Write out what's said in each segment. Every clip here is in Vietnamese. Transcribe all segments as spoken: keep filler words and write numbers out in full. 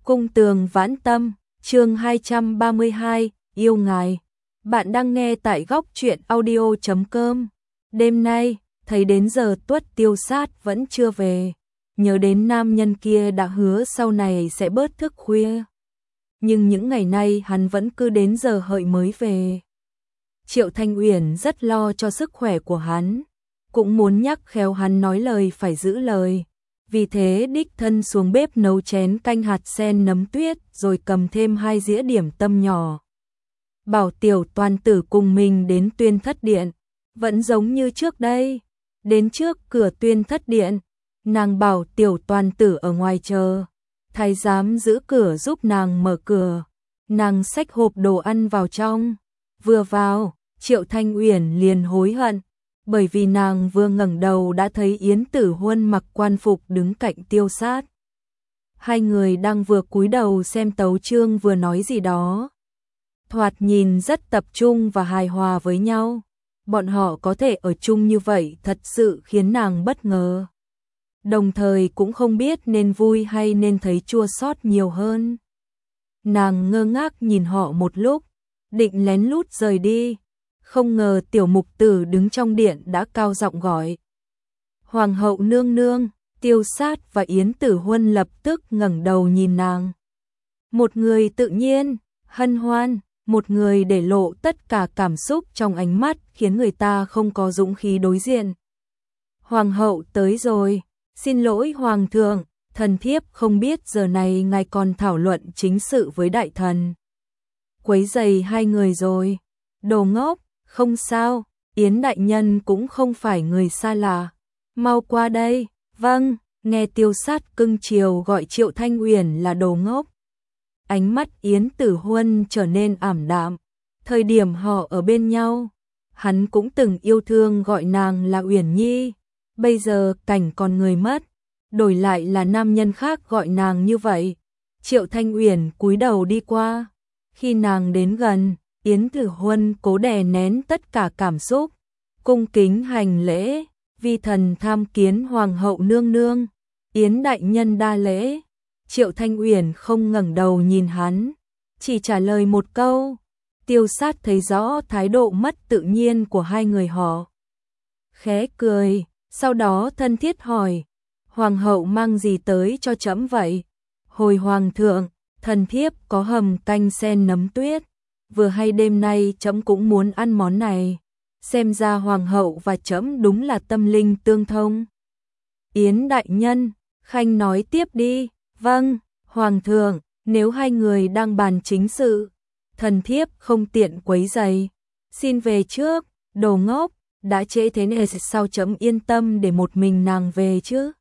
Cung tường vãn tâm, chương hai trăm ba mươi hai, yêu ngài. Bạn đang nghe tại góc truyện audio chấm com. Đêm nay, thấy đến giờ Tuất Tiêu Sát vẫn chưa về. Nhớ đến nam nhân kia đã hứa sau này sẽ bớt thức khuya. Nhưng những ngày nay hắn vẫn cứ đến giờ hợi mới về. Triệu Thanh Uyển rất lo cho sức khỏe của hắn, cũng muốn nhắc khéo hắn nói lời phải giữ lời. Vì thế đích thân xuống bếp nấu chén canh hạt sen nấm tuyết rồi cầm thêm hai dĩa điểm tâm nhỏ. Bảo tiểu toàn tử cùng mình đến Tuyên Thất Điện, vẫn giống như trước đây. Đến trước cửa Tuyên Thất Điện, nàng bảo tiểu toàn tử ở ngoài chờ. Thái giám giữ cửa giúp nàng mở cửa. Nàng xách hộp đồ ăn vào trong. Vừa vào, Triệu Thanh Uyển liền hối hận. Bởi vì nàng vừa ngẩng đầu đã thấy Yến Tử Huân mặc quan phục đứng cạnh Tiêu Sát. Hai người đang vừa cúi đầu xem tấu chương vừa nói gì đó. Thoạt nhìn rất tập trung và hài hòa với nhau. Bọn họ có thể ở chung như vậy thật sự khiến nàng bất ngờ. Đồng thời cũng không biết nên vui hay nên thấy chua xót nhiều hơn. Nàng ngơ ngác nhìn họ một lúc, định lén lút rời đi. Không ngờ tiểu mục tử đứng trong điện đã cao giọng gọi. Hoàng hậu nương nương, Tiêu Sát và Yến Tử Huân lập tức ngẩng đầu nhìn nàng. Một người tự nhiên, hân hoan, một người để lộ tất cả cảm xúc trong ánh mắt khiến người ta không có dũng khí đối diện. Hoàng hậu tới rồi, xin lỗi hoàng thượng, thần thiếp không biết giờ này ngài còn thảo luận chính sự với đại thần. Quấy rầy hai người rồi, đồ ngốc. Không sao, Yến đại nhân cũng không phải người xa lạ. Mau qua đây. Vâng, nghe Tiêu Sát cưng chiều gọi Triệu Thanh Uyển là đồ ngốc. Ánh mắt Yến Tử Huân trở nên ảm đạm. Thời điểm họ ở bên nhau, hắn cũng từng yêu thương gọi nàng là Uyển Nhi. Bây giờ cảnh còn người mất, đổi lại là nam nhân khác gọi nàng như vậy. Triệu Thanh Uyển cúi đầu đi qua. Khi nàng đến gần, Yến Tử Huân cố đè nén tất cả cảm xúc, cung kính hành lễ, vi thần tham kiến hoàng hậu nương nương. Yến đại nhân đa lễ. Triệu Thanh Uyển không ngẩng đầu nhìn hắn, chỉ trả lời một câu. Tiêu Sát thấy rõ thái độ mất tự nhiên của hai người họ, khẽ cười, sau đó thân thiết hỏi: Hoàng hậu mang gì tới cho trẫm vậy? Hồi hoàng thượng, thần thiếp có hầm canh sen nấm tuyết. Vừa hay đêm nay trẫm cũng muốn ăn món này. Xem ra hoàng hậu và trẫm đúng là tâm linh tương thông. Yến đại nhân, khanh nói tiếp đi. Vâng, hoàng thượng, nếu hai người đang bàn chính sự, thần thiếp không tiện quấy rầy. Xin về trước, đồ ngốc, đã trễ thế này sao trẫm yên tâm để một mình nàng về chứ?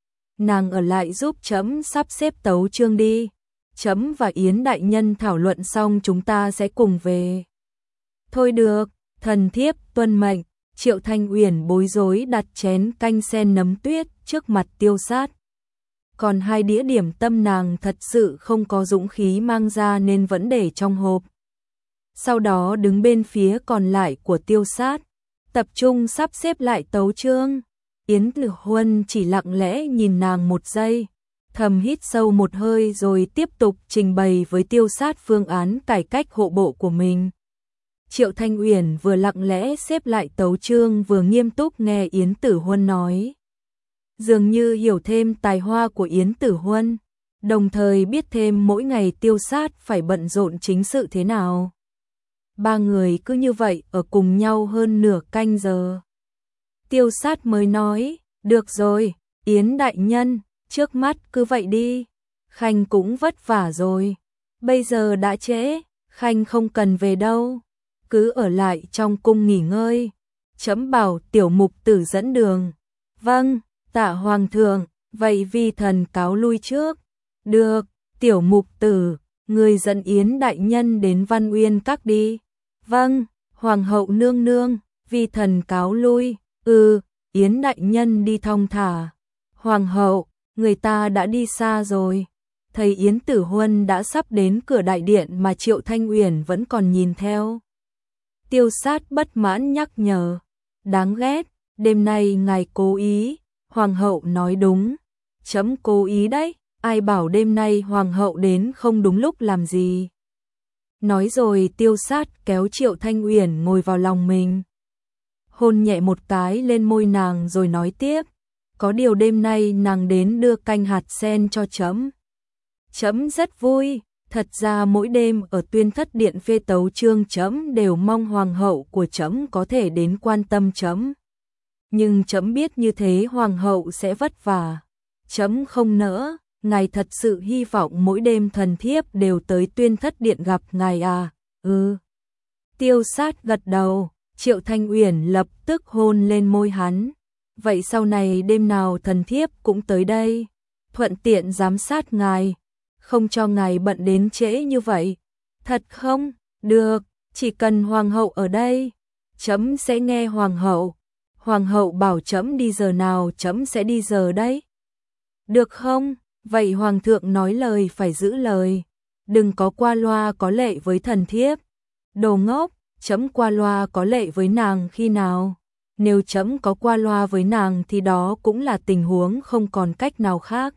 Nàng ở lại giúp trẫm sắp xếp tấu chương đi. Trẫm và Yến đại nhân thảo luận xong chúng ta sẽ cùng về. Thôi được, thần thiếp tuân mệnh. Triệu Thanh Uyển bối rối đặt chén canh sen nấm tuyết trước mặt Tiêu Sát. Còn hai đĩa điểm tâm nàng thật sự không có dũng khí mang ra nên vẫn để trong hộp. Sau đó đứng bên phía còn lại của Tiêu Sát, tập trung sắp xếp lại tấu chương. Yến Tử Huân chỉ lặng lẽ nhìn nàng một giây, thầm hít sâu một hơi rồi tiếp tục trình bày với Tiêu Sát phương án cải cách hộ bộ của mình. Triệu Thanh Uyển vừa lặng lẽ xếp lại tấu chương vừa nghiêm túc nghe Yến Tử Huân nói. Dường như hiểu thêm tài hoa của Yến Tử Huân, đồng thời biết thêm mỗi ngày Tiêu Sát phải bận rộn chính sự thế nào. Ba người cứ như vậy ở cùng nhau hơn nửa canh giờ. Tiêu Sát mới nói, được rồi, Yến đại nhân, trước mắt cứ vậy đi. Khanh cũng vất vả rồi. Bây giờ đã trễ, Khanh không cần về đâu. Cứ ở lại trong cung nghỉ ngơi. Trẫm bảo tiểu mục tử dẫn đường. Vâng, tạ hoàng thượng, vậy vi thần cáo lui trước. Được, tiểu mục tử, người dẫn Yến đại nhân đến Văn Uyên Các đi. Vâng, hoàng hậu nương nương, vi thần cáo lui. Ừ, Yến đại nhân đi thong thả. Hoàng hậu, người ta đã đi xa rồi. Thấy Yến Tử Huân đã sắp đến cửa đại điện mà Triệu Thanh Uyển vẫn còn nhìn theo. Tiêu Sát bất mãn nhắc nhở. Đáng ghét, đêm nay ngài cố ý. Hoàng hậu nói đúng. Trẫm cố ý đấy. ai bảo đêm nay hoàng hậu đến không đúng lúc làm gì. Nói rồi Tiêu Sát kéo Triệu Thanh Uyển ngồi vào lòng mình. Hôn nhẹ một cái lên môi nàng rồi nói tiếp, có điều đêm nay nàng đến đưa canh hạt sen cho trẫm. Trẫm rất vui, thật ra mỗi đêm ở Tuyên Thất Điện phê tấu chương trẫm đều mong hoàng hậu của trẫm có thể đến quan tâm trẫm. Nhưng trẫm biết như thế hoàng hậu sẽ vất vả. Trẫm không nỡ, ngài thật sự hy vọng mỗi đêm thần thiếp đều tới Tuyên Thất Điện gặp ngài à? Ừ. Tiêu Sát gật đầu, Triệu Thanh Uyển lập tức hôn lên môi hắn. Vậy sau này đêm nào thần thiếp cũng tới đây, thuận tiện giám sát ngài, không cho ngài bận đến trễ như vậy. Thật không? Được, chỉ cần hoàng hậu ở đây, trẫm sẽ nghe hoàng hậu. Hoàng hậu bảo trẫm đi giờ nào trẫm sẽ đi giờ đấy. Được không? Vậy hoàng thượng nói lời phải giữ lời, đừng có qua loa có lệ với thần thiếp. Đồ ngốc, trẫm qua loa có lệ với nàng khi nào? Nếu trẫm có qua loa với nàng thì đó cũng là tình huống không còn cách nào khác.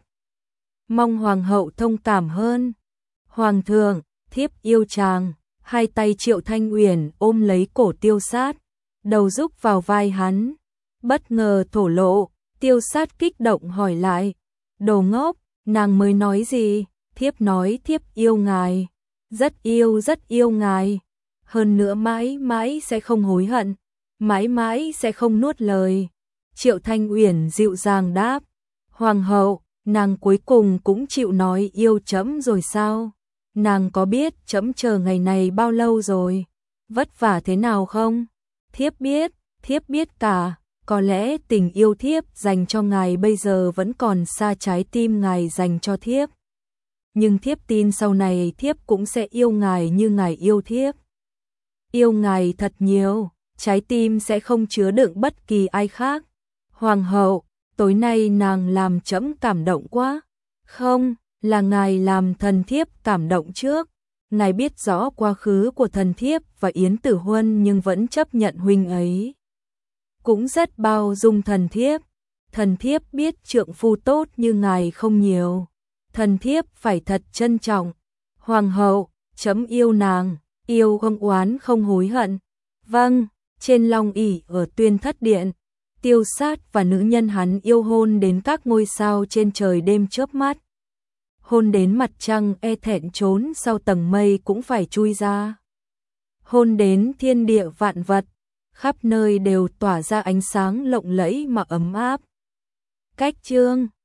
Mong hoàng hậu thông cảm hơn. Hoàng thượng, thiếp yêu chàng. Hai tay Triệu Thanh Uyển ôm lấy cổ Tiêu Sát, đầu rúc vào vai hắn, bất ngờ thổ lộ. Tiêu Sát kích động hỏi lại, đồ ngốc, nàng mới nói gì? Thiếp nói thiếp yêu ngài, rất yêu rất yêu ngài, hơn nữa mãi mãi sẽ không hối hận, mãi mãi sẽ không nuốt lời. Triệu Thanh Uyển dịu dàng đáp, hoàng hậu, nàng cuối cùng cũng chịu nói yêu trẫm rồi sao? Nàng có biết trẫm chờ ngày này bao lâu rồi, vất vả thế nào không? Thiếp biết, thiếp biết cả, có lẽ tình yêu thiếp dành cho ngài bây giờ vẫn còn xa trái tim ngài dành cho thiếp. Nhưng thiếp tin sau này thiếp cũng sẽ yêu ngài như ngài yêu thiếp. Yêu ngài thật nhiều, trái tim sẽ không chứa đựng bất kỳ ai khác. Hoàng hậu, tối nay nàng làm trẫm cảm động quá. Không, là ngài làm thần thiếp cảm động trước. Ngài biết rõ quá khứ của thần thiếp và Yến Tử Huân nhưng vẫn chấp nhận huynh ấy. Cũng rất bao dung thần thiếp. Thần thiếp biết trượng phu tốt như ngài không nhiều. Thần thiếp phải thật trân trọng. Hoàng hậu, trẫm yêu nàng, yêu không oán không hối hận. Vâng, trên long ỷ ở Tuyên Thất Điện, Tiêu Sát và nữ nhân hắn yêu hôn đến các ngôi sao trên trời đêm chớp mắt. Hôn đến mặt trăng e thẹn trốn sau tầng mây cũng phải chui ra. Hôn đến thiên địa vạn vật, khắp nơi đều tỏa ra ánh sáng lộng lẫy mà ấm áp. Cách chương